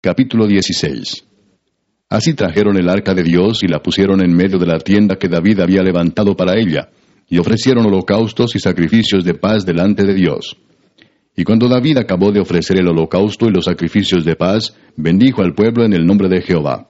Capítulo 16. Así trajeron el arca de Dios y la pusieron en medio de la tienda que David había levantado para ella, y ofrecieron holocaustos y sacrificios de paz delante de Dios. Y cuando David acabó de ofrecer el holocausto y los sacrificios de paz, bendijo al pueblo en el nombre de Jehová.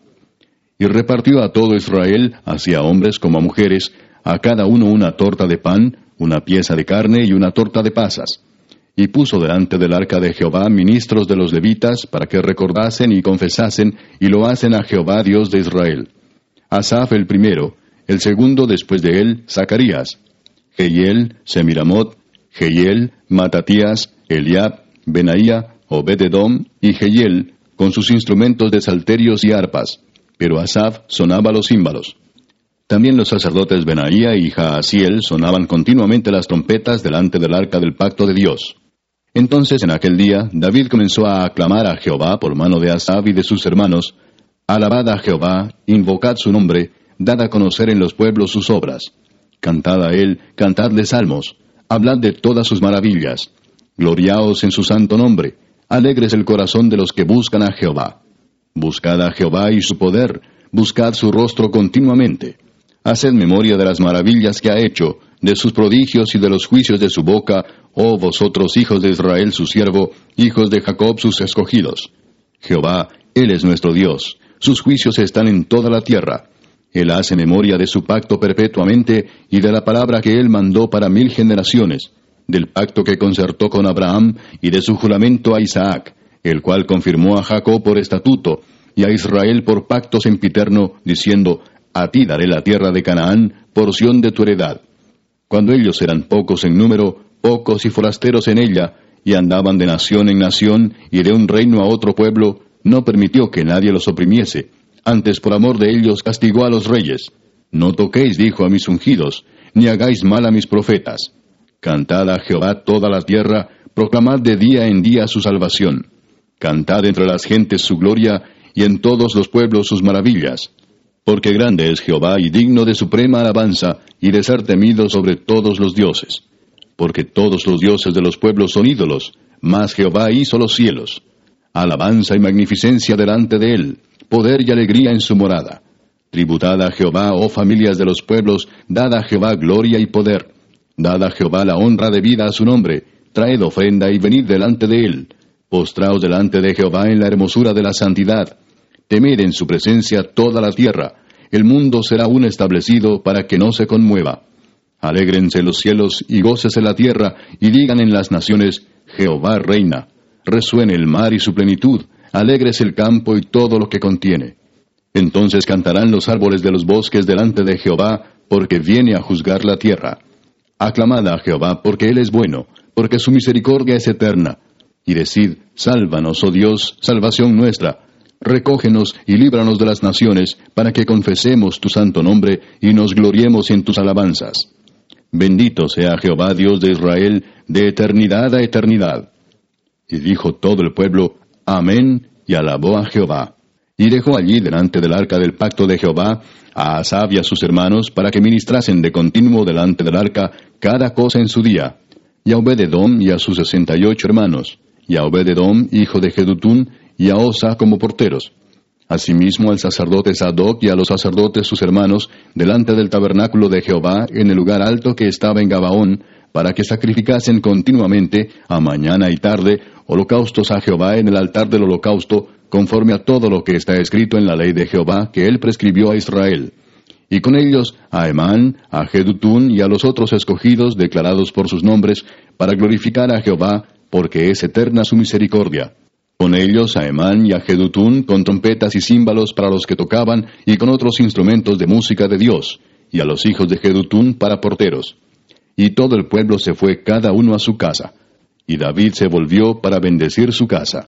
Y repartió a todo Israel, así a hombres como a mujeres, a cada uno una torta de pan, una pieza de carne y una torta de pasas. Y puso delante del arca de Jehová ministros de los levitas, para que recordasen y confesasen, y lo hacen a Jehová Dios de Israel. Asaf el primero, el segundo después de él, Zacarías, Jehiel, Semiramot, Jehiel, Matatías, Eliab, Benaía, Obed-edom y Jehiel, con sus instrumentos de salterios y arpas, pero Asaf sonaba los címbalos. También los sacerdotes Benaía y Jaasiel sonaban continuamente las trompetas delante del arca del pacto de Dios. Entonces en aquel día David comenzó a aclamar a Jehová por mano de Asaf y de sus hermanos: Alabad a Jehová, invocad su nombre, dad a conocer en los pueblos sus obras. Cantad a él, cantadle salmos, hablad de todas sus maravillas. Gloriaos en su santo nombre, alegres el corazón de los que buscan a Jehová. Buscad a Jehová y su poder, buscad su rostro continuamente. Haced memoria de las maravillas que ha hecho, de sus prodigios y de los juicios de su boca, oh vosotros hijos de Israel su siervo, hijos de Jacob sus escogidos. Jehová, Él es nuestro Dios, sus juicios están en toda la tierra. Él hace memoria de su pacto perpetuamente y de la palabra que Él mandó para 1000 generaciones, del pacto que concertó con Abraham y de su juramento a Isaac, el cual confirmó a Jacob por estatuto y a Israel por pacto sempiterno, diciendo: A ti daré la tierra de Canaán, porción de tu heredad. Cuando ellos eran pocos en número, pocos y forasteros en ella, y andaban de nación en nación y de un reino a otro pueblo, no permitió que nadie los oprimiese. Antes por amor de ellos castigó a los reyes. No toquéis, dijo, a mis ungidos, ni hagáis mal a mis profetas. Cantad a Jehová toda la tierra, proclamad de día en día su salvación. Cantad entre las gentes su gloria, y en todos los pueblos sus maravillas. Porque grande es Jehová y digno de suprema alabanza, y de ser temido sobre todos los dioses. Porque todos los dioses de los pueblos son ídolos, mas Jehová hizo los cielos. Alabanza y magnificencia delante de él, poder y alegría en su morada. Tributad a Jehová, oh familias de los pueblos, dad a Jehová gloria y poder. Dad a Jehová la honra debida a su nombre, traed ofrenda y venid delante de él. Postraos delante de Jehová en la hermosura de la santidad. Temed en su presencia toda la tierra, el mundo será aún establecido para que no se conmueva. Alégrense los cielos y gócese la tierra, y digan en las naciones: Jehová reina. Resuene el mar y su plenitud, alégrese el campo y todo lo que contiene. Entonces cantarán los árboles de los bosques delante de Jehová, porque viene a juzgar la tierra. Aclamad a Jehová, porque Él es bueno, porque su misericordia es eterna. Y decid: Sálvanos, oh Dios, salvación nuestra. Recógenos y líbranos de las naciones, para que confesemos tu santo nombre y nos gloriemos en tus alabanzas. Bendito sea Jehová Dios de Israel, de eternidad a eternidad. Y dijo todo el pueblo: Amén, y alabó a Jehová. Y dejó allí delante del arca del pacto de Jehová a Asaf y a sus hermanos, para que ministrasen de continuo delante del arca cada cosa en su día, y a Obed-edom y a sus 68 hermanos, y a Obed-edom hijo de Jedutún, y a Osa como porteros. Asimismo al sacerdote Sadoc y a los sacerdotes sus hermanos, delante del tabernáculo de Jehová, en el lugar alto que estaba en Gabaón, para que sacrificasen continuamente, a mañana y tarde, holocaustos a Jehová en el altar del holocausto, conforme a todo lo que está escrito en la ley de Jehová, que él prescribió a Israel. Y con ellos a Emán, a Jedutún y a los otros escogidos, declarados por sus nombres, para glorificar a Jehová, porque es eterna su misericordia. Con ellos a Emán y a Jedutún, con trompetas y címbalos para los que tocaban, y con otros instrumentos de música de Dios, y a los hijos de Jedutún para porteros. Y todo el pueblo se fue cada uno a su casa, y David se volvió para bendecir su casa.